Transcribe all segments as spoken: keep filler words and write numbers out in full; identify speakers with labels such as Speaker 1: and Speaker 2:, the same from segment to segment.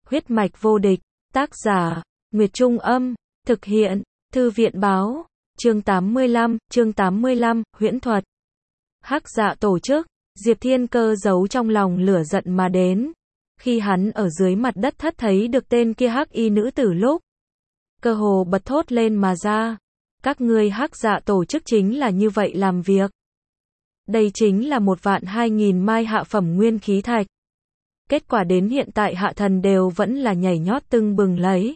Speaker 1: Huyết mạch vô địch, tác giả, Nguyệt Trung Âm, thực hiện, Thư viện báo, chương tám mươi lăm, chương tám mươi lăm, huyễn thuật. Hắc Dạ tổ chức, Diệp Thiên Cơ giấu trong lòng lửa giận mà đến. Khi hắn ở dưới mặt đất thất thấy được tên kia hắc y nữ tử lúc, cơ hồ bật thốt lên mà ra. Các ngươi Hắc Dạ tổ chức chính là như vậy làm việc. Đây chính là một vạn hai nghìn mai hạ phẩm nguyên khí thạch. Kết quả đến hiện tại hạ thần đều vẫn là nhảy nhót tưng bừng lấy.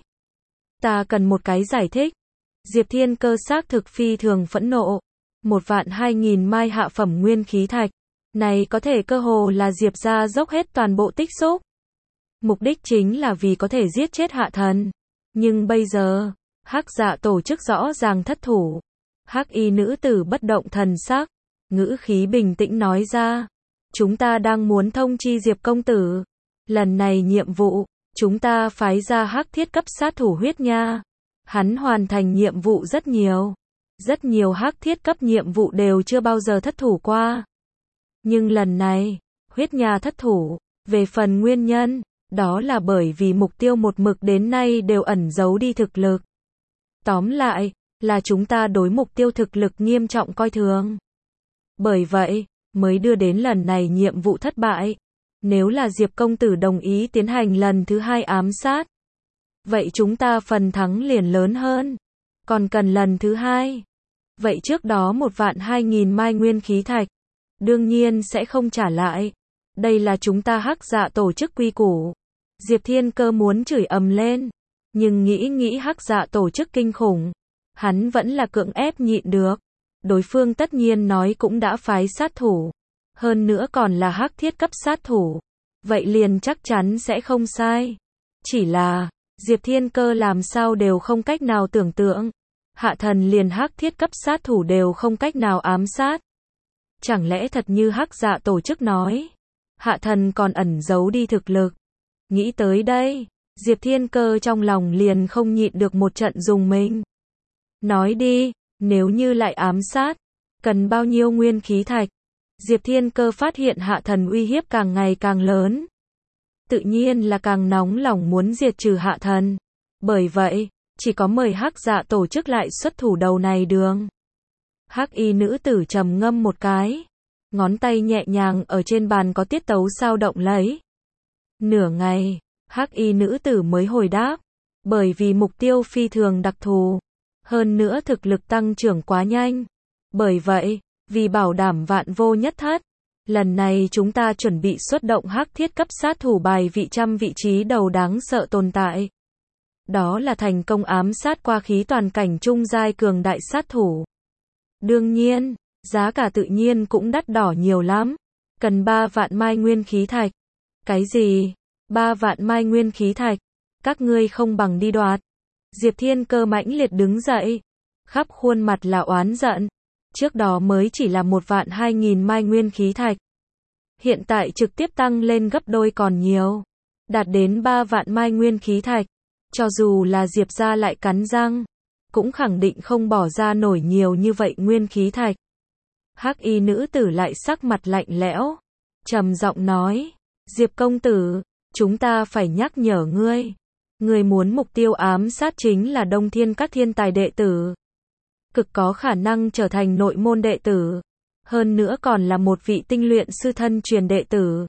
Speaker 1: Ta cần một cái giải thích. Diệp Thiên Cơ xác thực phi thường phẫn nộ. Một vạn hai nghìn mai hạ phẩm nguyên khí thạch. Này có thể cơ hồ là Diệp gia dốc hết toàn bộ tích xúc. Mục đích chính là vì có thể giết chết hạ thần. Nhưng bây giờ, Hắc Dạ tổ chức rõ ràng thất thủ. Hắc y nữ tử bất động thần sắc, ngữ khí bình tĩnh nói ra. Chúng ta đang muốn thông chi Diệp công tử. Lần này nhiệm vụ, chúng ta phái ra hắc thiết cấp sát thủ huyết nha. Hắn hoàn thành nhiệm vụ rất nhiều. Rất nhiều hắc thiết cấp nhiệm vụ đều chưa bao giờ thất thủ qua. Nhưng lần này, huyết nha thất thủ. Về phần nguyên nhân, đó là bởi vì mục tiêu một mực đến nay đều ẩn giấu đi thực lực. Tóm lại, là chúng ta đối mục tiêu thực lực nghiêm trọng coi thường. Bởi vậy, mới đưa đến lần này nhiệm vụ thất bại. Nếu là Diệp công tử đồng ý tiến hành lần thứ hai ám sát, vậy chúng ta phần thắng liền lớn hơn. Còn cần lần thứ hai, vậy trước đó một vạn hai nghìn mai nguyên khí thạch, đương nhiên sẽ không trả lại. Đây là chúng ta Hắc Dạ tổ chức quy củ. Diệp Thiên Cơ muốn chửi ầm lên, nhưng nghĩ nghĩ Hắc Dạ tổ chức kinh khủng, hắn vẫn là cưỡng ép nhịn được. Đối phương tất nhiên nói cũng đã phái sát thủ, hơn nữa còn là hắc thiết cấp sát thủ, vậy liền chắc chắn sẽ không sai. Chỉ là, Diệp Thiên Cơ làm sao đều không cách nào tưởng tượng, hạ thần liền hắc thiết cấp sát thủ đều không cách nào ám sát. Chẳng lẽ thật như Hắc Dạ tổ chức nói, hạ thần còn ẩn giấu đi thực lực. Nghĩ tới đây, Diệp Thiên Cơ trong lòng liền không nhịn được một trận rùng mình. Nói đi, nếu như lại ám sát, cần bao nhiêu nguyên khí thạch? Diệp Thiên Cơ phát hiện hạ thần uy hiếp càng ngày càng lớn. Tự nhiên là càng nóng lòng muốn diệt trừ hạ thần. Bởi vậy, chỉ có mời Hắc Dạ tổ chức lại xuất thủ đầu này đường. Hắc y nữ tử trầm ngâm một cái, ngón tay nhẹ nhàng ở trên bàn có tiết tấu sao động lấy. Nửa ngày, Hắc y nữ tử mới hồi đáp, bởi vì mục tiêu phi thường đặc thù, hơn nữa thực lực tăng trưởng quá nhanh. Bởi vậy, vì bảo đảm vạn vô nhất thất, lần này chúng ta chuẩn bị xuất động hắc thiết cấp sát thủ bài vị trăm vị trí đầu đáng sợ tồn tại. Đó là thành công ám sát qua khí toàn cảnh trung giai cường đại sát thủ. Đương nhiên, giá cả tự nhiên cũng đắt đỏ nhiều lắm. Cần ba vạn mai nguyên khí thạch. Cái gì? Ba vạn mai nguyên khí thạch? Các ngươi không bằng đi đoạt. Diệp Thiên Cơ mãnh liệt đứng dậy, khắp khuôn mặt là oán giận. Trước đó mới chỉ là một vạn hai nghìn mai nguyên khí thạch. Hiện tại trực tiếp tăng lên gấp đôi còn nhiều. Đạt đến ba vạn mai nguyên khí thạch. Cho dù là Diệp gia lại cắn răng, cũng khẳng định không bỏ ra nổi nhiều như vậy nguyên khí thạch. Hắc y nữ tử lại sắc mặt lạnh lẽo, trầm giọng nói, Diệp công tử, chúng ta phải nhắc nhở ngươi. Ngươi muốn mục tiêu ám sát chính là Đông Thiên các thiên tài đệ tử. Cực có khả năng trở thành nội môn đệ tử. Hơn nữa còn là một vị tinh luyện sư thân truyền đệ tử.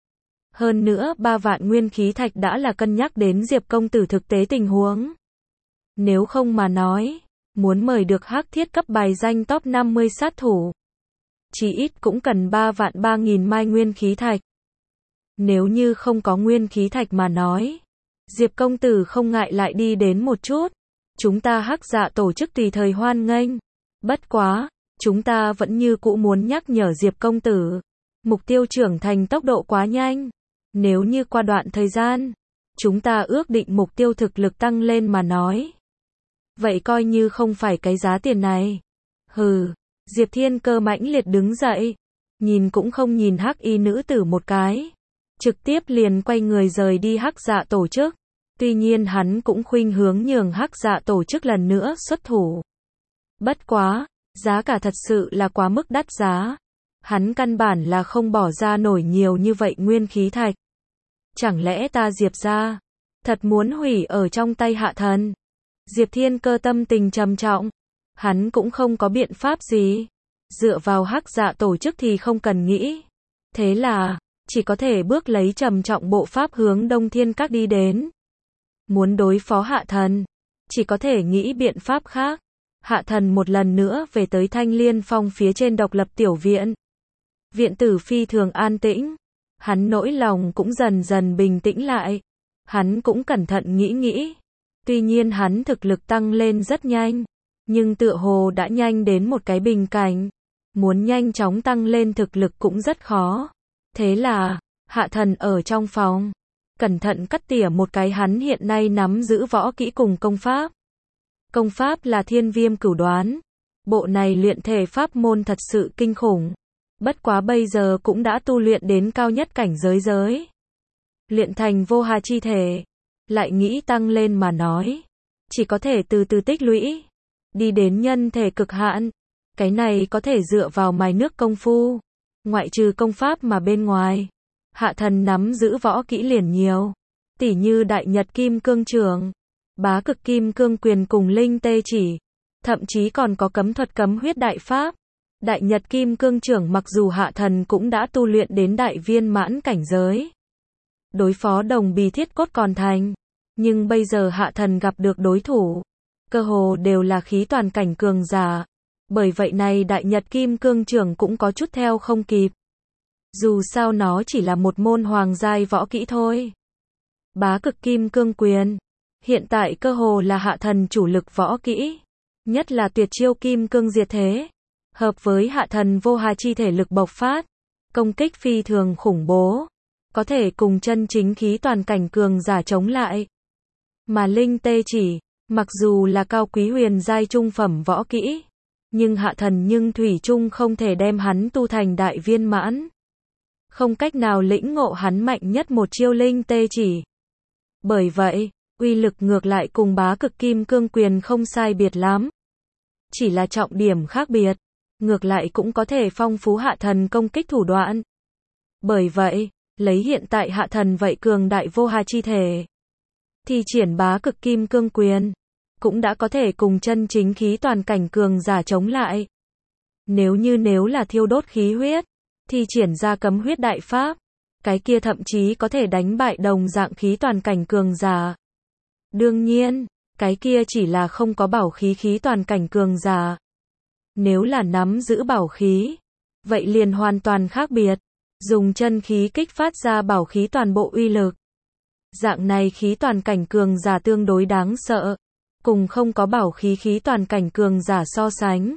Speaker 1: Hơn nữa ba vạn nguyên khí thạch đã là cân nhắc đến Diệp công tử thực tế tình huống. Nếu không mà nói, muốn mời được hắc thiết cấp bài danh top năm mươi sát thủ, chỉ ít cũng cần ba vạn ba nghìn mai nguyên khí thạch. Nếu như không có nguyên khí thạch mà nói, Diệp công tử không ngại lại đi đến một chút. Chúng ta Hắc Dạ tổ chức tùy thời hoan nghênh. Bất quá, chúng ta vẫn như cũ muốn nhắc nhở Diệp công tử. Mục tiêu trưởng thành tốc độ quá nhanh. Nếu như qua đoạn thời gian, chúng ta ước định mục tiêu thực lực tăng lên mà nói, vậy coi như không phải cái giá tiền này. Hừ, Diệp Thiên Cơ mãnh liệt đứng dậy, nhìn cũng không nhìn hắc y nữ tử một cái, trực tiếp liền quay người rời đi Hắc Dạ tổ chức. Tuy nhiên hắn cũng khuynh hướng nhường Hắc Dạ tổ chức lần nữa xuất thủ. Bất quá, giá cả thật sự là quá mức đắt giá. Hắn căn bản là không bỏ ra nổi nhiều như vậy nguyên khí thạch. Chẳng lẽ ta Diệp gia thật muốn hủy ở trong tay Hạ Thần. Diệp Thiên Cơ tâm tình trầm trọng, hắn cũng không có biện pháp gì, dựa vào Hắc Dạ tổ chức thì không cần nghĩ. Thế là, chỉ có thể bước lấy trầm trọng bộ pháp hướng Đông Thiên Các đi đến. Muốn đối phó Hạ Thần, chỉ có thể nghĩ biện pháp khác. Hạ Thần một lần nữa về tới Thanh Liên Phong phía trên độc lập tiểu viện. Viện tử phi thường an tĩnh, hắn nỗi lòng cũng dần dần bình tĩnh lại. Hắn cũng cẩn thận nghĩ nghĩ. Tuy nhiên hắn thực lực tăng lên rất nhanh, nhưng tựa hồ đã nhanh đến một cái bình cảnh. Muốn nhanh chóng tăng lên thực lực cũng rất khó. Thế là, Hạ Thần ở trong phòng, cẩn thận cắt tỉa một cái hắn hiện nay nắm giữ võ kỹ cùng công pháp. Công pháp là Thiên Viêm Cửu Đoán. Bộ này luyện thể pháp môn thật sự kinh khủng. Bất quá bây giờ cũng đã tu luyện đến cao nhất cảnh giới giới. Luyện thành vô hà chi thể. Lại nghĩ tăng lên mà nói. Chỉ có thể từ từ tích lũy. Đi đến nhân thể cực hạn. Cái này có thể dựa vào mài nước công phu. Ngoại trừ công pháp mà bên ngoài. Hạ Thần nắm giữ võ kỹ liền nhiều. Tỉ như Đại Nhật Kim Cương Trường, Bá Cực Kim Cương Quyền cùng Linh Tê Chỉ. Thậm chí còn có cấm thuật cấm huyết đại pháp. Đại Nhật Kim Cương Trưởng mặc dù Hạ Thần cũng đã tu luyện đến đại viên mãn cảnh giới. Đối phó Đồng Bì Thiết Cốt còn thành. Nhưng bây giờ Hạ Thần gặp được đối thủ. Cơ hồ đều là khí toàn cảnh cường giả. Bởi vậy này Đại Nhật Kim Cương Trưởng cũng có chút theo không kịp. Dù sao nó chỉ là một môn hoàng giai võ kỹ thôi. Bá Cực Kim Cương Quyền. Hiện tại cơ hồ là Hạ Thần chủ lực võ kỹ. Nhất là tuyệt chiêu Kim Cương Diệt Thế. Hợp với Hạ Thần vô hà chi thể lực bộc phát. Công kích phi thường khủng bố. Có thể cùng chân chính khí toàn cảnh cường giả chống lại. Mà Linh Tê Chỉ, mặc dù là cao quý huyền giai trung phẩm võ kỹ. Nhưng Hạ Thần nhưng thủy chung không thể đem hắn tu thành đại viên mãn. Không cách nào lĩnh ngộ hắn mạnh nhất một chiêu Linh Tê Chỉ. Bởi vậy, uy lực ngược lại cùng Bá Cực Kim Cương Quyền không sai biệt lắm. Chỉ là trọng điểm khác biệt. Ngược lại cũng có thể phong phú Hạ Thần công kích thủ đoạn. Bởi vậy, lấy hiện tại Hạ Thần vậy cường đại vô hà chi thể. Thi triển Bá Cực Kim Cương Quyền. Cũng đã có thể cùng chân chính khí toàn cảnh cường giả chống lại. Nếu như nếu là thiêu đốt khí huyết. Thi triển ra cấm huyết đại pháp. Cái kia thậm chí có thể đánh bại đồng dạng khí toàn cảnh cường giả. Đương nhiên, cái kia chỉ là không có bảo khí khí toàn cảnh cường giả. Nếu là nắm giữ bảo khí, vậy liền hoàn toàn khác biệt. Dùng chân khí kích phát ra bảo khí toàn bộ uy lực. Dạng này khí toàn cảnh cường giả tương đối đáng sợ. Cùng không có bảo khí khí toàn cảnh cường giả so sánh.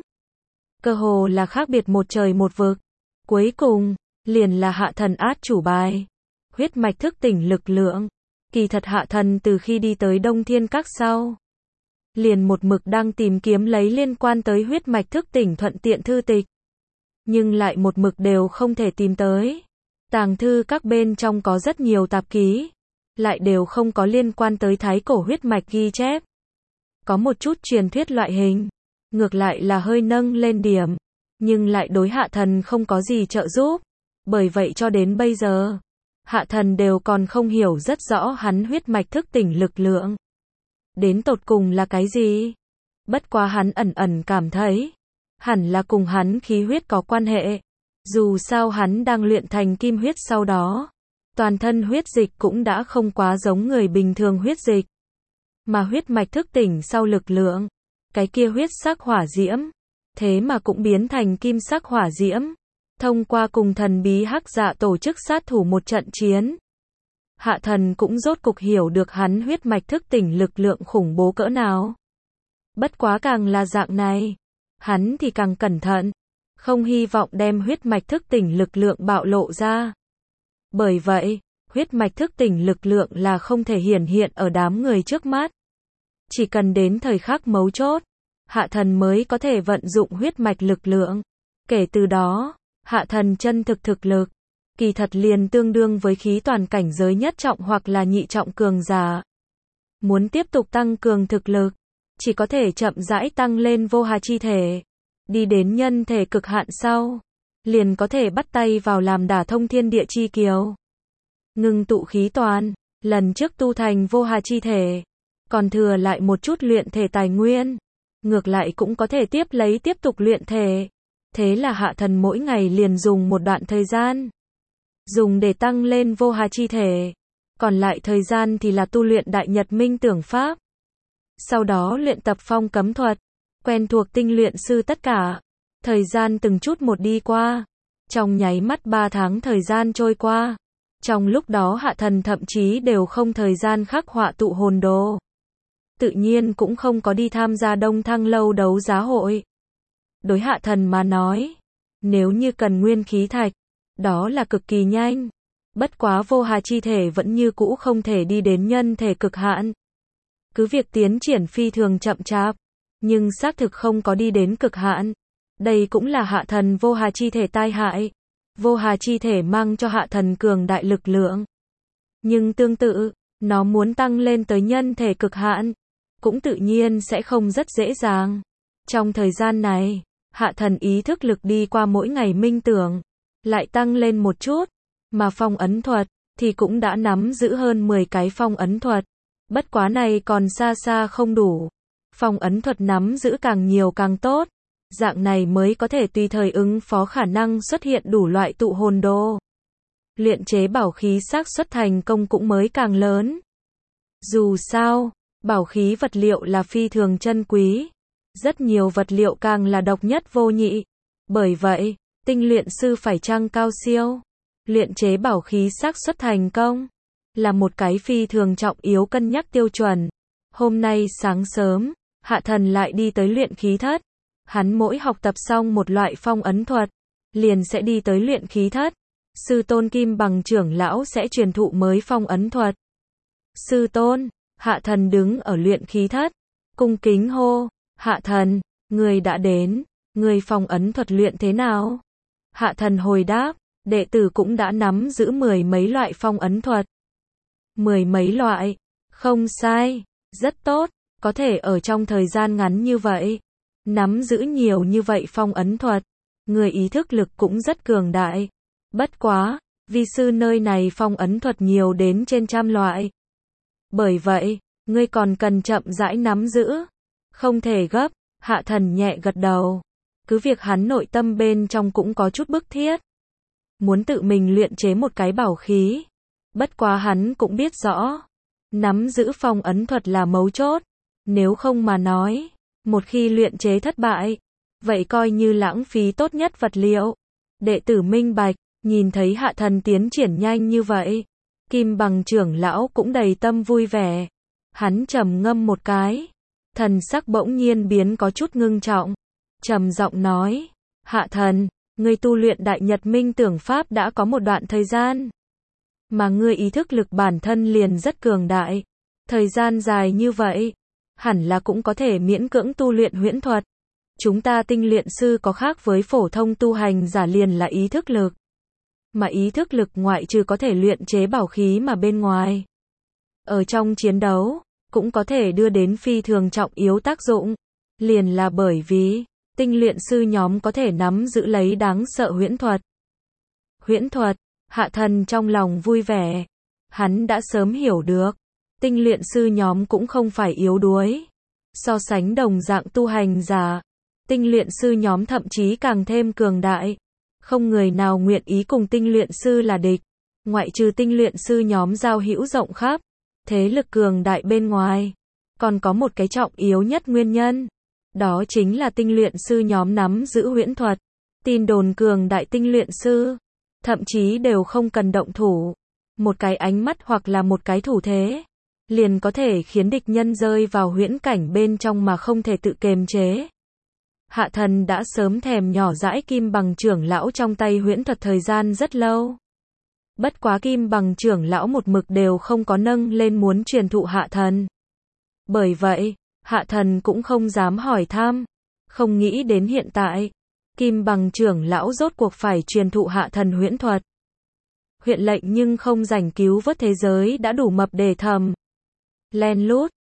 Speaker 1: Cơ hồ là khác biệt một trời một vực. Cuối cùng, liền là Hạ Thần át chủ bài. Huyết mạch thức tỉnh lực lượng. Kỳ thật Hạ Thần từ khi đi tới Đông Thiên Các sau. Liền một mực đang tìm kiếm lấy liên quan tới huyết mạch thức tỉnh thuận tiện thư tịch. Nhưng lại một mực đều không thể tìm tới. Tàng thư các bên trong có rất nhiều tạp ký. Lại đều không có liên quan tới thái cổ huyết mạch ghi chép. Có một chút truyền thuyết loại hình. Ngược lại là hơi nâng lên điểm. Nhưng lại đối Hạ Thần không có gì trợ giúp. Bởi vậy cho đến bây giờ, Hạ Thần đều còn không hiểu rất rõ hắn huyết mạch thức tỉnh lực lượng. Đến tột cùng là cái gì? Bất quá hắn ẩn ẩn cảm thấy, hẳn là cùng hắn khí huyết có quan hệ. Dù sao hắn đang luyện thành kim huyết sau đó. Toàn thân huyết dịch cũng đã không quá giống người bình thường huyết dịch. Mà huyết mạch thức tỉnh sau lực lượng, cái kia huyết sắc hỏa diễm, thế mà cũng biến thành kim sắc hỏa diễm. Thông qua cùng thần bí Hắc Dạ tổ chức sát thủ một trận chiến. Hạ Thần cũng rốt cục hiểu được hắn huyết mạch thức tỉnh lực lượng khủng bố cỡ nào. Bất quá càng là dạng này, hắn thì càng cẩn thận. Không hy vọng đem huyết mạch thức tỉnh lực lượng bạo lộ ra. Bởi vậy, huyết mạch thức tỉnh lực lượng là không thể hiển hiện ở đám người trước mắt. Chỉ cần đến thời khắc mấu chốt, Hạ Thần mới có thể vận dụng huyết mạch lực lượng. Kể từ đó, Hạ Thần chân thực thực lực, kỳ thật liền tương đương với khí toàn cảnh giới nhất trọng hoặc là nhị trọng cường giả. Muốn tiếp tục tăng cường thực lực, chỉ có thể chậm rãi tăng lên vô hà chi thể. Đi đến nhân thể cực hạn sau, liền có thể bắt tay vào làm đả thông thiên địa chi kiều. Ngưng tụ khí toàn, lần trước tu thành vô hà chi thể, còn thừa lại một chút luyện thể tài nguyên, ngược lại cũng có thể tiếp lấy tiếp tục luyện thể. Thế là hạ thần mỗi ngày liền dùng một đoạn thời gian, dùng để tăng lên vô hà chi thể, còn lại thời gian thì là tu luyện đại nhật minh tưởng pháp. Sau đó luyện tập phong cấm thuật, quen thuộc tinh luyện sư tất cả. Thời gian từng chút một đi qua, trong nháy mắt ba tháng thời gian trôi qua. Trong lúc đó hạ thần thậm chí đều không thời gian khắc họa tụ hồn đồ. Tự nhiên cũng không có đi tham gia Đông Thăng lâu đấu giá hội. Đối hạ thần mà nói, nếu như cần nguyên khí thạch, đó là cực kỳ nhanh. Bất quá vô hà chi thể vẫn như cũ không thể đi đến nhân thể cực hạn. Cứ việc tiến triển phi thường chậm chạp, nhưng xác thực không có đi đến cực hạn. Đây cũng là hạ thần vô hà chi thể tai hại. Vô hà chi thể mang cho hạ thần cường đại lực lượng. Nhưng tương tự, nó muốn tăng lên tới nhân thể cực hạn, cũng tự nhiên sẽ không rất dễ dàng. Trong thời gian này, hạ thần ý thức lực đi qua mỗi ngày minh tưởng, lại tăng lên một chút, mà phong ấn thuật, thì cũng đã nắm giữ hơn mười cái phong ấn thuật. Bất quá này còn xa xa không đủ. Phong ấn thuật nắm giữ càng nhiều càng tốt. Dạng này mới có thể tùy thời ứng phó khả năng xuất hiện đủ loại tụ hồn đồ. Luyện chế bảo khí xác suất thành công cũng mới càng lớn. Dù sao, bảo khí vật liệu là phi thường chân quý. Rất nhiều vật liệu càng là độc nhất vô nhị. Bởi vậy, tinh luyện sư phải chăng cao siêu. Luyện chế bảo khí xác suất thành công là một cái phi thường trọng yếu cân nhắc tiêu chuẩn. Hôm nay sáng sớm, hạ thần lại đi tới luyện khí thất. Hắn mỗi học tập xong một loại phong ấn thuật, liền sẽ đi tới luyện khí thất. Sư tôn Kim Bằng trưởng lão sẽ truyền thụ mới phong ấn thuật. Sư tôn, hạ thần đứng ở luyện khí thất, cung kính hô, hạ thần, người đã đến, người phong ấn thuật luyện thế nào? Hạ thần hồi đáp, đệ tử cũng đã nắm giữ mười mấy loại phong ấn thuật. Mười mấy loại, không sai, rất tốt, có thể ở trong thời gian ngắn như vậy, nắm giữ nhiều như vậy phong ấn thuật, người ý thức lực cũng rất cường đại. Bất quá, vi sư nơi này phong ấn thuật nhiều đến trên trăm loại. Bởi vậy, ngươi còn cần chậm rãi nắm giữ, không thể gấp. Hạ thần nhẹ gật đầu. Cứ việc hắn nội tâm bên trong cũng có chút bức thiết, muốn tự mình luyện chế một cái bảo khí. Bất quá hắn cũng biết rõ, nắm giữ phong ấn thuật là mấu chốt. Nếu không mà nói, một khi luyện chế thất bại, vậy coi như lãng phí tốt nhất vật liệu. Đệ tử minh bạch, nhìn thấy hạ thần tiến triển nhanh như vậy, Kim Bằng trưởng lão cũng đầy tâm vui vẻ. Hắn trầm ngâm một cái, thần sắc bỗng nhiên biến có chút ngưng trọng, trầm giọng nói, hạ thần, ngươi tu luyện đại nhật minh tưởng pháp đã có một đoạn thời gian, mà ngươi ý thức lực bản thân liền rất cường đại. Thời gian dài như vậy, hẳn là cũng có thể miễn cưỡng tu luyện huyễn thuật. Chúng ta tinh luyện sư có khác với phổ thông tu hành giả liền là ý thức lực. Mà ý thức lực ngoại trừ có thể luyện chế bảo khí mà bên ngoài, ở trong chiến đấu, cũng có thể đưa đến phi thường trọng yếu tác dụng. Liền là bởi vì, tinh luyện sư nhóm có thể nắm giữ lấy đáng sợ huyễn thuật. Huyễn thuật, hạ thần trong lòng vui vẻ. Hắn đã sớm hiểu được, tinh luyện sư nhóm cũng không phải yếu đuối. So sánh đồng dạng tu hành giả, tinh luyện sư nhóm thậm chí càng thêm cường đại. Không người nào nguyện ý cùng tinh luyện sư là địch. Ngoại trừ tinh luyện sư nhóm giao hữu rộng khắp, thế lực cường đại bên ngoài, còn có một cái trọng yếu nhất nguyên nhân. Đó chính là tinh luyện sư nhóm nắm giữ huyễn thuật. Tin đồn cường đại tinh luyện sư, thậm chí đều không cần động thủ. Một cái ánh mắt hoặc là một cái thủ thế, liền có thể khiến địch nhân rơi vào huyễn cảnh bên trong mà không thể tự kiềm chế. Hạ thần đã sớm thèm nhỏ dãi Kim Bằng trưởng lão trong tay huyễn thuật thời gian rất lâu. Bất quá Kim Bằng trưởng lão một mực đều không có nâng lên muốn truyền thụ hạ thần. Bởi vậy, hạ thần cũng không dám hỏi thăm. Không nghĩ đến hiện tại, Kim Bằng trưởng lão rốt cuộc phải truyền thụ hạ thần huyễn thuật. Huyện lệnh nhưng không rảnh cứu vớt thế giới đã đủ mập để thầm. Len lút,